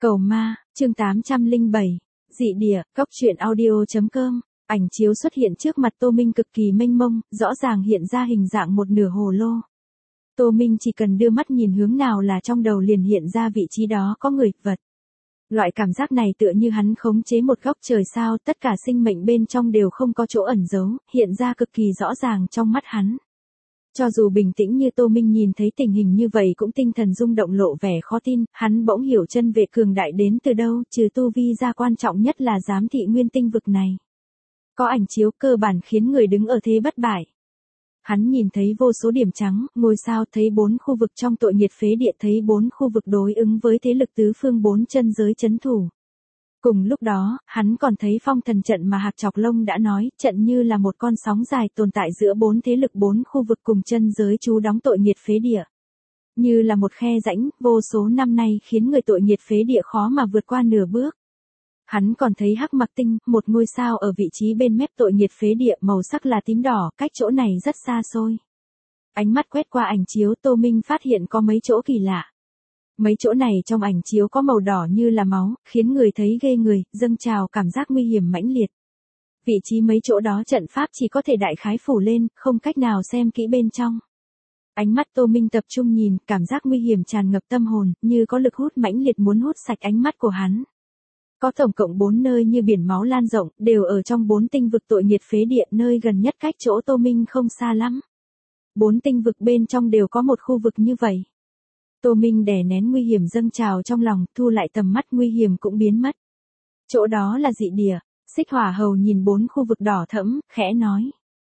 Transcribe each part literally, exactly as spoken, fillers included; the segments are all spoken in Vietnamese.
Cầu ma, chương tám trăm lẻ bảy, dị địa, góc truyện audio.com, ảnh chiếu xuất hiện trước mặt Tô Minh cực kỳ mênh mông, rõ ràng hiện ra hình dạng một nửa hồ lô. Tô Minh chỉ cần đưa mắt nhìn hướng nào là trong đầu liền hiện ra vị trí đó có người, vật. Loại cảm giác này tựa như hắn khống chế một góc trời sao, tất cả sinh mệnh bên trong đều không có chỗ ẩn giấu, hiện ra cực kỳ rõ ràng trong mắt hắn. Cho dù bình tĩnh như Tô Minh nhìn thấy tình hình như vậy cũng tinh thần rung động lộ vẻ khó tin, hắn bỗng hiểu chân vệ cường đại đến từ đâu, trừ tu vi ra quan trọng nhất là giám thị nguyên tinh vực này. Có ảnh chiếu cơ bản khiến người đứng ở thế bất bại. Hắn nhìn thấy vô số điểm trắng, ngôi sao, thấy bốn khu vực trong tội nghiệt phế địa, thấy bốn khu vực đối ứng với thế lực tứ phương bốn chân giới chấn thủ. Cùng lúc đó, hắn còn thấy phong thần trận mà Hạc Chọc Lông đã nói, trận như là một con sóng dài tồn tại giữa bốn thế lực bốn khu vực cùng chân giới trú đóng tội nghiệt phế địa. Như là một khe rãnh, vô số năm nay khiến người tội nghiệt phế địa khó mà vượt qua nửa bước. Hắn còn thấy Hắc Mặc Tinh, một ngôi sao ở vị trí bên mép tội nghiệt phế địa, màu sắc là tím đỏ, cách chỗ này rất xa xôi. Ánh mắt quét qua ảnh chiếu, Tô Minh phát hiện có mấy chỗ kỳ lạ. Mấy chỗ này trong ảnh chiếu có màu đỏ như là máu, khiến người thấy ghê người, dâng trào cảm giác nguy hiểm mãnh liệt. Vị trí mấy chỗ đó trận pháp chỉ có thể đại khái phủ lên, không cách nào xem kỹ bên trong. Ánh mắt Tô Minh tập trung nhìn, cảm giác nguy hiểm tràn ngập tâm hồn, như có lực hút mãnh liệt muốn hút sạch ánh mắt của hắn. Có tổng cộng bốn nơi như biển máu lan rộng, đều ở trong bốn tinh vực tội nghiệt phế địa, nơi gần nhất cách chỗ Tô Minh không xa lắm. Bốn tinh vực bên trong đều có một khu vực như vậy. Tô Minh đè nén nguy hiểm dâng trào trong lòng, thu lại tầm mắt, nguy hiểm cũng biến mất. Chỗ đó là dị địa. Xích Hỏa Hầu nhìn bốn khu vực đỏ thẫm, khẽ nói.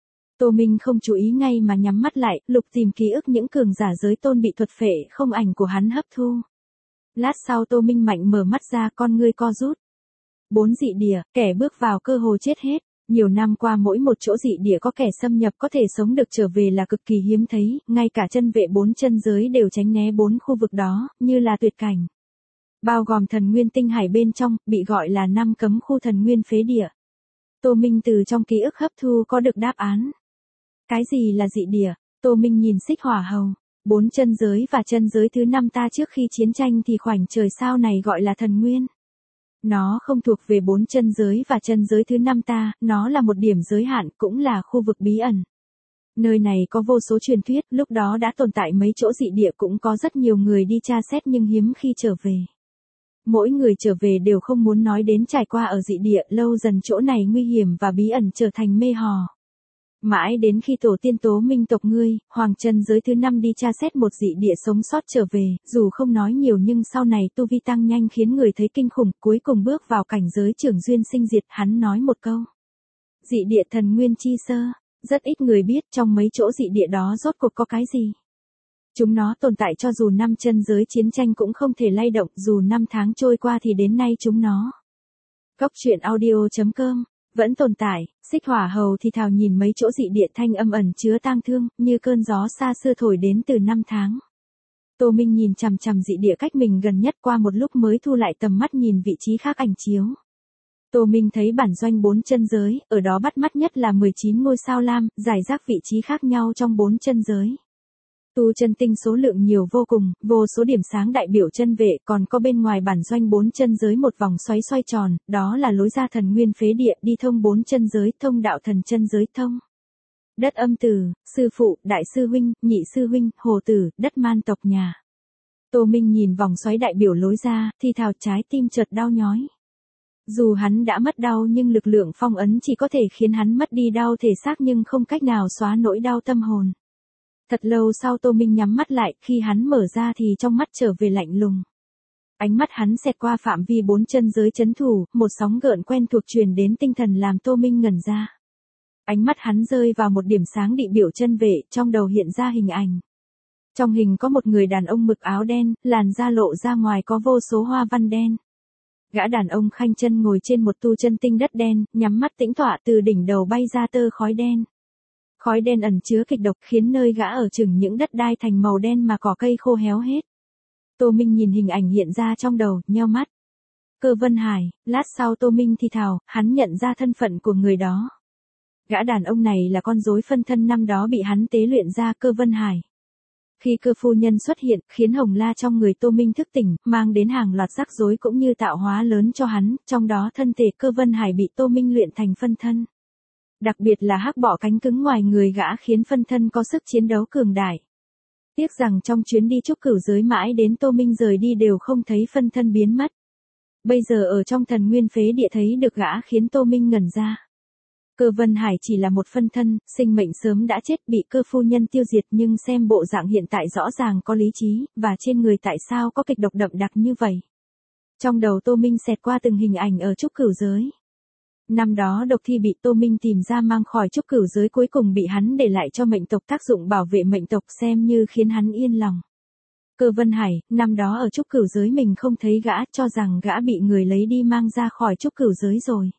Tô Minh không chú ý ngay mà nhắm mắt lại, lục tìm ký ức những cường giả giới tôn bị thuật phệ không ảnh của hắn hấp thu. Lát sau Tô Minh mạnh mở mắt ra, con ngươi co rút. Bốn dị địa, kẻ bước vào cơ hồ chết hết. Nhiều năm qua mỗi một chỗ dị địa có kẻ xâm nhập có thể sống được trở về là cực kỳ hiếm thấy, ngay cả chân vệ bốn chân giới đều tránh né bốn khu vực đó, như là tuyệt cảnh. Bao gồm thần nguyên tinh hải bên trong, bị gọi là năm cấm khu thần nguyên phế địa. Tô Minh từ trong ký ức hấp thu có được đáp án. Cái gì là dị địa? Tô Minh nhìn Xích Hỏa Hầu. Bốn chân giới và chân giới thứ năm ta trước khi chiến tranh thì khoảnh trời sao này gọi là thần nguyên. Nó không thuộc về bốn chân giới và chân giới thứ năm ta, nó là một điểm giới hạn, cũng là khu vực bí ẩn. Nơi này có vô số truyền thuyết, lúc đó đã tồn tại mấy chỗ dị địa, cũng có rất nhiều người đi tra xét nhưng hiếm khi trở về. Mỗi người trở về đều không muốn nói đến trải qua ở dị địa, lâu dần chỗ này nguy hiểm và bí ẩn trở thành mê hò. Mãi đến khi tổ tiên Tố Minh tộc ngươi, Hoàng chân giới thứ năm đi tra xét một dị địa sống sót trở về, dù không nói nhiều nhưng sau này tu vi tăng nhanh khiến người thấy kinh khủng, cuối cùng bước vào cảnh giới trưởng duyên sinh diệt, hắn nói một câu. Dị địa thần nguyên chi sơ, rất ít người biết trong mấy chỗ dị địa đó rốt cuộc có cái gì. Chúng nó tồn tại cho dù năm chân giới chiến tranh cũng không thể lay động, dù năm tháng trôi qua thì đến nay chúng nó. Góc truyện audio.com vẫn tồn tại. Xích Hỏa Hầu thì thào nhìn mấy chỗ dị địa, thanh âm ẩn chứa tang thương, như cơn gió xa xưa thổi đến từ năm tháng. Tô Minh nhìn chằm chằm dị địa cách mình gần nhất, qua một lúc mới thu lại tầm mắt nhìn vị trí khác ảnh chiếu. Tô Minh thấy bản doanh bốn chân giới, ở đó bắt mắt nhất là mười chín ngôi sao lam, giải rác vị trí khác nhau trong bốn chân giới. Tu chân tinh số lượng nhiều vô cùng, vô số điểm sáng đại biểu chân vệ, còn có bên ngoài bản doanh bốn chân giới một vòng xoáy xoay tròn, đó là lối ra thần nguyên phế địa, đi thông bốn chân giới, thông đạo thần chân giới, thông đất âm tử, sư phụ, đại sư huynh, nhị sư huynh, hồ tử, đất man tộc nhà. Tô Minh nhìn vòng xoáy đại biểu lối ra, thì thào trái tim chợt đau nhói. Dù hắn đã mất đau nhưng lực lượng phong ấn chỉ có thể khiến hắn mất đi đau thể xác nhưng không cách nào xóa nỗi đau tâm hồn. Thật lâu sau Tô Minh nhắm mắt lại, khi hắn mở ra thì trong mắt trở về lạnh lùng. Ánh mắt hắn xẹt qua phạm vi bốn chân giới chấn thủ, một sóng gợn quen thuộc truyền đến tinh thần làm Tô Minh ngẩn ra. Ánh mắt hắn rơi vào một điểm sáng địa biểu chân vệ, trong đầu hiện ra hình ảnh. Trong hình có một người đàn ông mặc áo đen, làn da lộ ra ngoài có vô số hoa văn đen. Gã đàn ông khanh chân ngồi trên một tu chân tinh đất đen, nhắm mắt tĩnh tọa, từ đỉnh đầu bay ra tơ khói đen. Khói đen ẩn chứa kịch độc khiến nơi gã ở chừng những đất đai thành màu đen mà cỏ cây khô héo hết. Tô Minh nhìn hình ảnh hiện ra trong đầu, nheo mắt. Cơ Vân Hải, lát sau Tô Minh thì thào, hắn nhận ra thân phận của người đó. Gã đàn ông này là con rối phân thân năm đó bị hắn tế luyện ra, Cơ Vân Hải. Khi cơ phu nhân xuất hiện, khiến hồng la trong người Tô Minh thức tỉnh, mang đến hàng loạt rắc rối cũng như tạo hóa lớn cho hắn, trong đó thân thể Cơ Vân Hải bị Tô Minh luyện thành phân thân. Đặc biệt là hắc bọ cánh cứng ngoài người gã khiến phân thân có sức chiến đấu cường đại. Tiếc rằng trong chuyến đi trúc cửu giới mãi đến Tô Minh rời đi đều không thấy phân thân biến mất. Bây giờ ở trong thần nguyên phế địa thấy được gã khiến Tô Minh ngẩn ra. Cơ Vân Hải chỉ là một phân thân, sinh mệnh sớm đã chết bị cơ phu nhân tiêu diệt nhưng xem bộ dạng hiện tại rõ ràng có lý trí, và trên người tại sao có kịch độc đậm đặc như vậy. Trong đầu Tô Minh xẹt qua từng hình ảnh ở trúc cửu giới. Năm đó độc thi bị Tô Minh tìm ra mang khỏi trúc cửu giới cuối cùng bị hắn để lại cho mệnh tộc tác dụng bảo vệ mệnh tộc xem như khiến hắn yên lòng. Cơ Vân Hải, năm đó ở trúc cửu giới mình không thấy gã cho rằng gã bị người lấy đi mang ra khỏi trúc cửu giới rồi.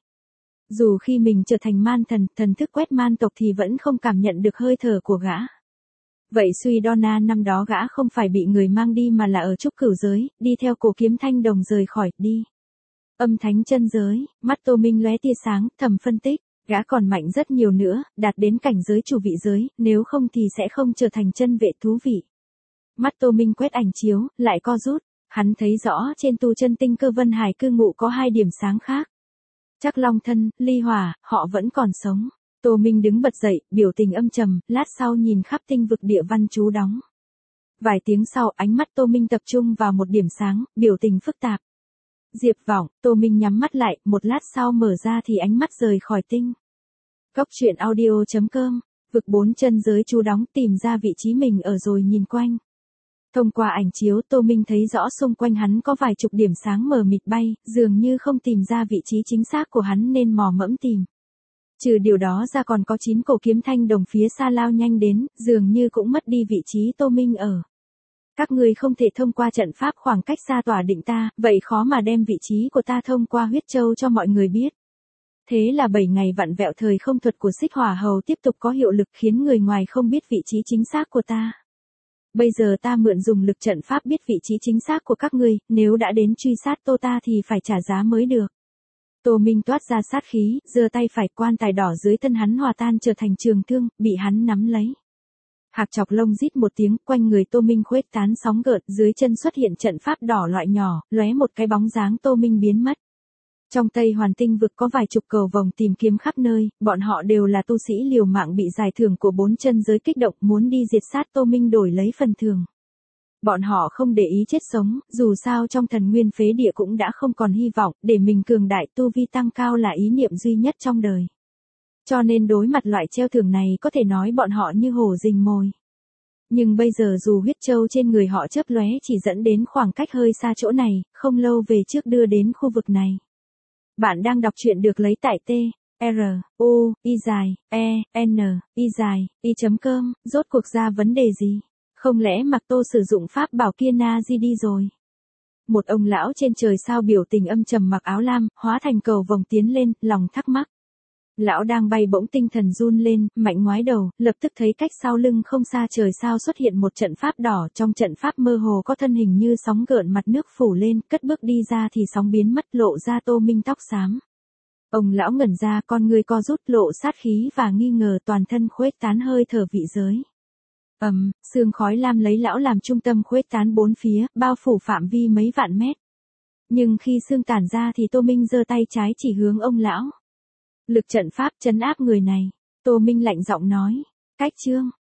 Dù khi mình trở thành man thần, thần thức quét man tộc thì vẫn không cảm nhận được hơi thở của gã. Vậy suy đo na năm đó gã không phải bị người mang đi mà là ở trúc cửu giới, đi theo cổ kiếm thanh đồng rời khỏi, đi. Âm thánh chân giới, mắt Tô Minh lóe tia sáng, thầm phân tích, gã còn mạnh rất nhiều nữa, đạt đến cảnh giới chủ vị giới, nếu không thì sẽ không trở thành chân vệ thú vị. Mắt Tô Minh quét ảnh chiếu, lại co rút, hắn thấy rõ trên tu chân tinh Cơ Vân Hải cư ngụ có hai điểm sáng khác. Chắc Long Thân, Ly Hỏa, họ vẫn còn sống. Tô Minh đứng bật dậy, biểu tình âm trầm, lát sau nhìn khắp tinh vực địa văn chú đóng. Vài tiếng sau, ánh mắt Tô Minh tập trung vào một điểm sáng, biểu tình phức tạp. Diệp Vọng, Tô Minh nhắm mắt lại, một lát sau mở ra thì ánh mắt rời khỏi tinh. Góc truyện audio chấm com, vực bốn chân giới chú đóng, tìm ra vị trí mình ở rồi nhìn quanh. Thông qua ảnh chiếu Tô Minh thấy rõ xung quanh hắn có vài chục điểm sáng mờ mịt bay, dường như không tìm ra vị trí chính xác của hắn nên mò mẫm tìm. Trừ điều đó ra còn có chín cổ kiếm thanh đồng phía xa lao nhanh đến, dường như cũng mất đi vị trí Tô Minh ở. Các ngươi không thể thông qua trận pháp khoảng cách xa tỏa định ta, vậy khó mà đem vị trí của ta thông qua huyết châu cho mọi người biết. Thế là bảy ngày vặn vẹo thời không thuật của Xích Hỏa Hầu tiếp tục có hiệu lực khiến người ngoài không biết vị trí chính xác của ta. Bây giờ ta mượn dùng lực trận pháp biết vị trí chính xác của các ngươi, nếu đã đến truy sát Tô ta thì phải trả giá mới được. Tô Minh toát ra sát khí, giơ tay phải, quan tài đỏ dưới thân hắn hòa tan trở thành trường thương, bị hắn nắm lấy. Hạc chọc lông rít một tiếng, quanh người Tô Minh khuếch tán sóng gợn, dưới chân xuất hiện trận pháp đỏ loại nhỏ, lóe một cái bóng dáng Tô Minh biến mất. Trong Tây Hoàn Tinh vực có vài chục cầu vồng tìm kiếm khắp nơi, bọn họ đều là tu sĩ liều mạng bị giải thưởng của bốn chân giới kích động muốn đi diệt sát Tô Minh đổi lấy phần thưởng. Bọn họ không để ý chết sống, dù sao trong thần nguyên phế địa cũng đã không còn hy vọng, để mình cường đại tu vi tăng cao là ý niệm duy nhất trong đời. Cho nên đối mặt loại treo thưởng này có thể nói bọn họ như hổ rình mồi. Nhưng bây giờ dù huyết châu trên người họ chớp lóe chỉ dẫn đến khoảng cách hơi xa chỗ này, không lâu về trước đưa đến khu vực này. Bạn đang đọc truyện được lấy tại T, R, U, I dài, E, N, I dài, I chấm com, rốt cuộc ra vấn đề gì? Không lẽ Mạc Tô sử dụng pháp bảo kia na di đi rồi? Một ông lão trên trời sao biểu tình âm trầm mặc áo lam, hóa thành cầu vồng tiến lên, lòng thắc mắc. Lão đang bay bỗng tinh thần run lên, mạnh ngoái đầu, lập tức thấy cách sau lưng không xa trời sao xuất hiện một trận pháp đỏ, trong trận pháp mơ hồ có thân hình như sóng gợn mặt nước phủ lên, cất bước đi ra thì sóng biến mất lộ ra Tô Minh tóc xám. Ông lão ngẩn ra, con người co rút lộ sát khí và nghi ngờ, toàn thân khuếch tán hơi thở vị giới. Ầm, um, sương khói lam lấy lão làm trung tâm khuếch tán bốn phía, bao phủ phạm vi mấy vạn mét. Nhưng khi sương tản ra thì Tô Minh giơ tay trái chỉ hướng ông lão. Lực trận pháp trấn áp người này. Tô Minh lạnh giọng nói. Cách chương.